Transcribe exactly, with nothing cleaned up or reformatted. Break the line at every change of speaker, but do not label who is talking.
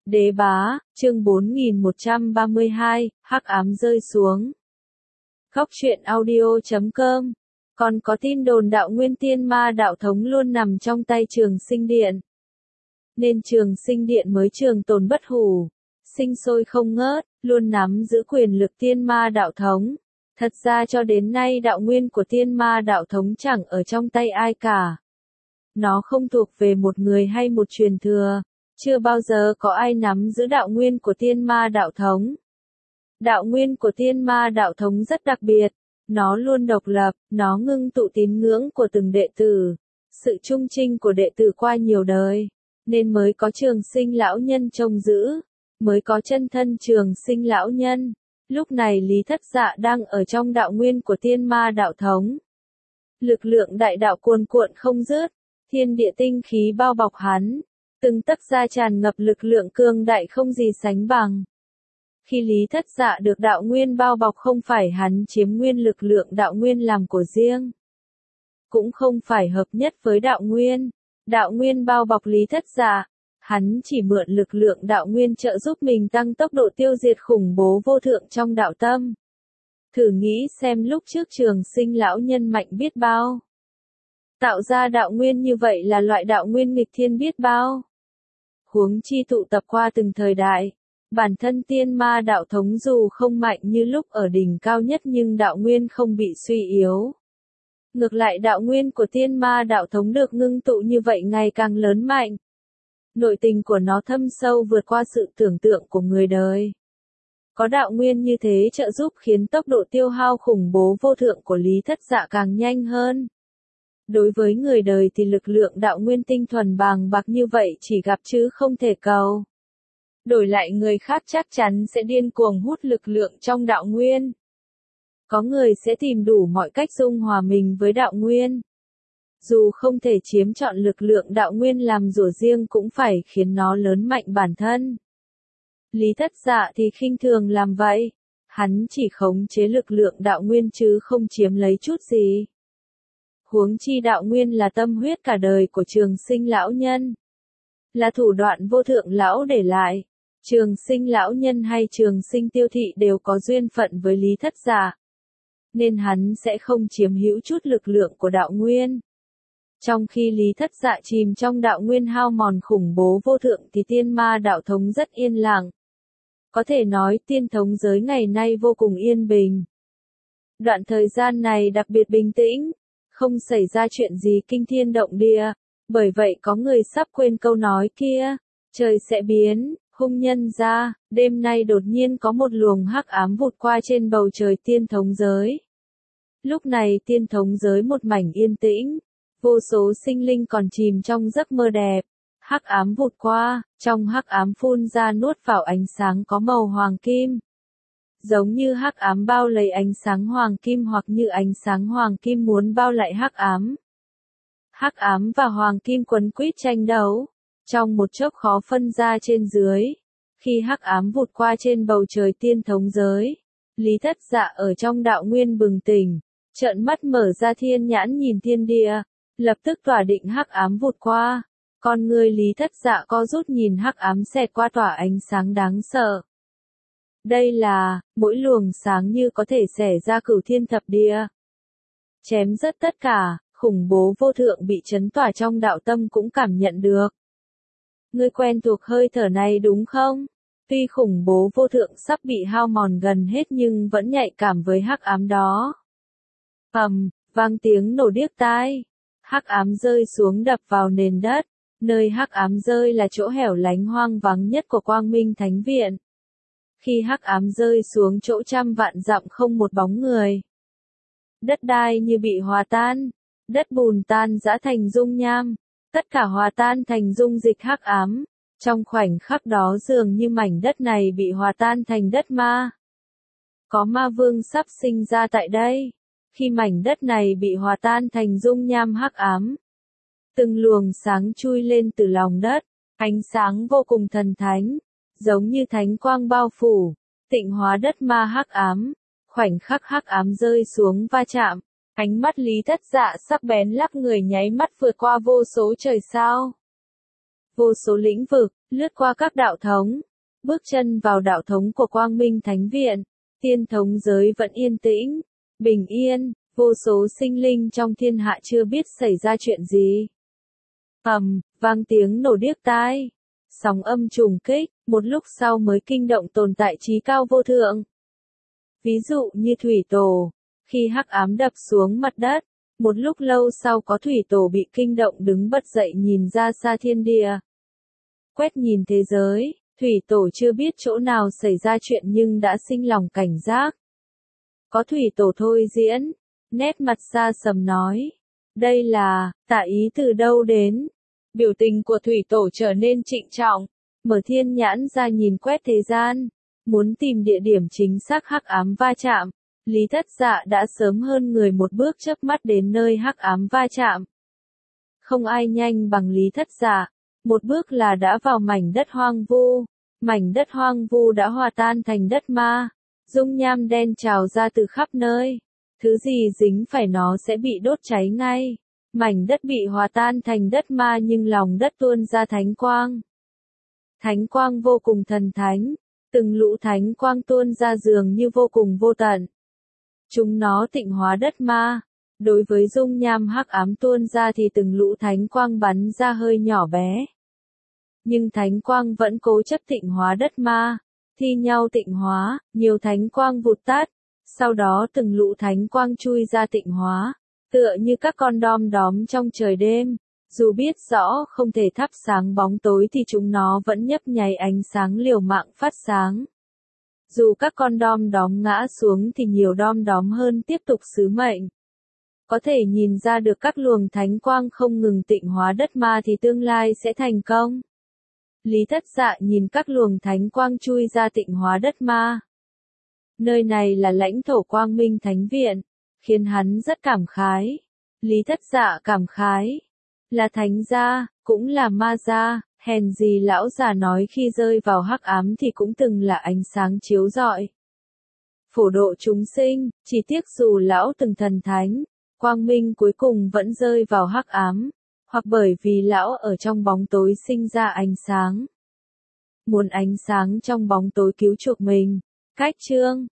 Đế bá, chương bốn nghìn một trăm ba mươi hai, hắc ám rơi xuống. Góc truyện audio chấm com. Còn có tin đồn đạo nguyên tiên ma đạo thống luôn nằm trong tay Trường Sinh Điện. Nên Trường Sinh Điện mới trường tồn bất hủ, sinh sôi không ngớt, luôn nắm giữ quyền lực tiên ma đạo thống. Thật ra cho đến nay đạo nguyên của tiên ma đạo thống chẳng ở trong tay ai cả. Nó không thuộc về một người hay một truyền thừa. Chưa bao giờ có ai nắm giữ đạo nguyên của tiên ma đạo thống. Đạo nguyên của tiên ma đạo thống rất đặc biệt, nó luôn độc lập, nó ngưng tụ tín ngưỡng của từng đệ tử, sự trung trinh của đệ tử qua nhiều đời, nên mới có Trường Sinh lão nhân trông giữ, mới có chân thân Trường Sinh lão nhân. Lúc này Lý Thất Dạ đang ở trong đạo nguyên của tiên ma đạo thống. Lực lượng đại đạo cuồn cuộn không dứt, thiên địa tinh khí bao bọc hắn. Từng tấc da tràn ngập lực lượng cường đại không gì sánh bằng. Khi Lý Thất Dạ được đạo nguyên bao bọc không phải hắn chiếm nguyên lực lượng đạo nguyên làm của riêng. Cũng không phải hợp nhất với đạo nguyên. Đạo nguyên bao bọc Lý Thất Dạ. Hắn chỉ mượn lực lượng đạo nguyên trợ giúp mình tăng tốc độ tiêu diệt khủng bố vô thượng trong đạo tâm. Thử nghĩ xem lúc trước Trường Sinh lão nhân mạnh biết bao. Tạo ra đạo nguyên như vậy là loại đạo nguyên nghịch thiên biết bao. Huống chi tụ tập qua từng thời đại. Bản thân tiên ma đạo thống dù không mạnh như lúc ở đỉnh cao nhất nhưng đạo nguyên không bị suy yếu. Ngược lại đạo nguyên của tiên ma đạo thống được ngưng tụ như vậy ngày càng lớn mạnh. Nội tình của nó thâm sâu vượt qua sự tưởng tượng của người đời. Có đạo nguyên như thế trợ giúp khiến tốc độ tiêu hao khủng bố vô thượng của Lý Thất Dạ càng nhanh hơn. Đối với người đời thì lực lượng đạo nguyên tinh thuần bàng bạc như vậy chỉ gặp chứ không thể cầu. Đổi lại người khác chắc chắn sẽ điên cuồng hút lực lượng trong đạo nguyên. Có người sẽ tìm đủ mọi cách dung hòa mình với đạo nguyên. Dù không thể chiếm trọn lực lượng đạo nguyên làm rủa riêng cũng phải khiến nó lớn mạnh bản thân. Lý Thất Dạ thì khinh thường làm vậy. Hắn chỉ khống chế lực lượng đạo nguyên chứ không chiếm lấy chút gì. Huống chi đạo nguyên là tâm huyết cả đời của Trường Sinh lão nhân. Là thủ đoạn vô thượng lão để lại. Trường Sinh lão nhân hay Trường Sinh tiêu thị đều có duyên phận với Lý Thất Dạ. Nên hắn sẽ không chiếm hữu chút lực lượng của đạo nguyên. Trong khi Lý Thất Dạ chìm trong đạo nguyên hao mòn khủng bố vô thượng thì tiên ma đạo thống rất yên lặng. Có thể nói tiên thống giới ngày nay vô cùng yên bình. Đoạn thời gian này đặc biệt bình tĩnh. Không xảy ra chuyện gì kinh thiên động địa, bởi vậy có người sắp quên câu nói kia, trời sẽ biến, hung nhân ra, đêm nay đột nhiên có một luồng hắc ám vụt qua trên bầu trời tiên thống giới. Lúc này tiên thống giới một mảnh yên tĩnh, vô số sinh linh còn chìm trong giấc mơ đẹp, hắc ám vụt qua, trong hắc ám phun ra nuốt vào ánh sáng có màu hoàng kim. Giống như hắc ám bao lấy ánh sáng hoàng kim hoặc như ánh sáng hoàng kim muốn bao lại hắc ám. Hắc ám và hoàng kim quấn quýt tranh đấu, trong một chốc khó phân ra trên dưới. Khi hắc ám vụt qua trên bầu trời tiên thống giới, Lý Thất Dạ ở trong đạo nguyên bừng tỉnh, trợn mắt mở ra thiên nhãn nhìn thiên địa, lập tức tỏa định hắc ám vụt qua. Con người Lý Thất Dạ co rút nhìn hắc ám xẹt qua tỏa ánh sáng đáng sợ. Đây là, mỗi luồng sáng như có thể xẻ ra cửu thiên thập địa. Chém rất tất cả, khủng bố vô thượng bị chấn tỏa trong đạo tâm cũng cảm nhận được. Ngươi quen thuộc hơi thở này đúng không? Tuy khủng bố vô thượng sắp bị hao mòn gần hết nhưng vẫn nhạy cảm với hắc ám đó. Ầm, vang tiếng nổ điếc tai. Hắc ám rơi xuống đập vào nền đất. Nơi hắc ám rơi là chỗ hẻo lánh hoang vắng nhất của Quang Minh Thánh Viện. Khi hắc ám rơi xuống chỗ trăm vạn dặm không một bóng người. Đất đai như bị hòa tan, đất bùn tan rã thành dung nham, tất cả hòa tan thành dung dịch hắc ám. Trong khoảnh khắc đó dường như mảnh đất này bị hòa tan thành đất ma. Có ma vương sắp sinh ra tại đây. Khi mảnh đất này bị hòa tan thành dung nham hắc ám, từng luồng sáng chui lên từ lòng đất, ánh sáng vô cùng thần thánh. Giống như thánh quang bao phủ, tịnh hóa đất ma hắc ám. Khoảnh khắc hắc ám rơi xuống va chạm, ánh mắt Lý Thất Dạ sắc bén lắc người nháy mắt vượt qua vô số trời sao. vô số lĩnh vực, lướt qua các đạo thống, bước chân vào đạo thống của Quang Minh Thánh Viện, tiên thống giới vẫn yên tĩnh, bình yên, vô số sinh linh trong thiên hạ chưa biết xảy ra chuyện gì. Ầm, vang tiếng nổ điếc tai, sóng âm trùng kích, một lúc sau mới kinh động tồn tại trí cao vô thượng. Ví dụ như thủy tổ, khi hắc ám đập xuống mặt đất, một lúc lâu sau có thủy tổ bị kinh động đứng bật dậy nhìn ra xa thiên địa. Quét nhìn thế giới, thủy tổ chưa biết chỗ nào xảy ra chuyện nhưng đã sinh lòng cảnh giác. Có thủy tổ thôi diễn, nét mặt xa sầm nói. Đây là, tả ý từ đâu đến? Biểu tình của thủy tổ trở nên trịnh trọng, mở thiên nhãn ra nhìn quét thế gian, muốn tìm địa điểm chính xác hắc ám va chạm. Lý Thất Dạ đã sớm hơn người một bước chớp mắt đến nơi hắc ám va chạm. Không ai nhanh bằng Lý Thất Dạ, một bước là đã vào mảnh đất hoang vu, mảnh đất hoang vu đã hòa tan thành đất ma, dung nham đen trào ra từ khắp nơi, thứ gì dính phải nó sẽ bị đốt cháy ngay. Mảnh đất bị hòa tan thành đất ma nhưng lòng đất tuôn ra thánh quang. Thánh quang vô cùng thần thánh, từng lũ thánh quang tuôn ra dường như vô cùng vô tận. Chúng nó tịnh hóa đất ma, đối với dung nham hắc ám tuôn ra thì từng lũ thánh quang bắn ra hơi nhỏ bé. Nhưng thánh quang vẫn cố chấp tịnh hóa đất ma, thi nhau tịnh hóa, nhiều thánh quang vụt tắt, sau đó từng lũ thánh quang chui ra tịnh hóa, tựa như các con đom đóm trong trời đêm, dù biết rõ không thể thắp sáng bóng tối thì chúng nó vẫn nhấp nháy ánh sáng liều mạng phát sáng. Dù các con đom đóm ngã xuống thì nhiều đom đóm hơn tiếp tục sứ mệnh. Có thể nhìn ra được các luồng thánh quang không ngừng tịnh hóa đất ma thì tương lai sẽ thành công. Lý Thất Dạ nhìn các luồng thánh quang chui ra tịnh hóa đất ma. Nơi này là lãnh thổ Quang Minh Thánh Viện, khiến hắn rất cảm khái. Lý Thất Dạ cảm khái, là thánh gia, cũng là ma gia, hèn gì lão già nói khi rơi vào hắc ám thì cũng từng là ánh sáng chiếu rọi. Phổ độ chúng sinh, chỉ tiếc dù lão từng thần thánh, quang minh cuối cùng vẫn rơi vào hắc ám, hoặc bởi vì lão ở trong bóng tối sinh ra ánh sáng. Muốn ánh sáng trong bóng tối cứu chuộc mình. Cách chương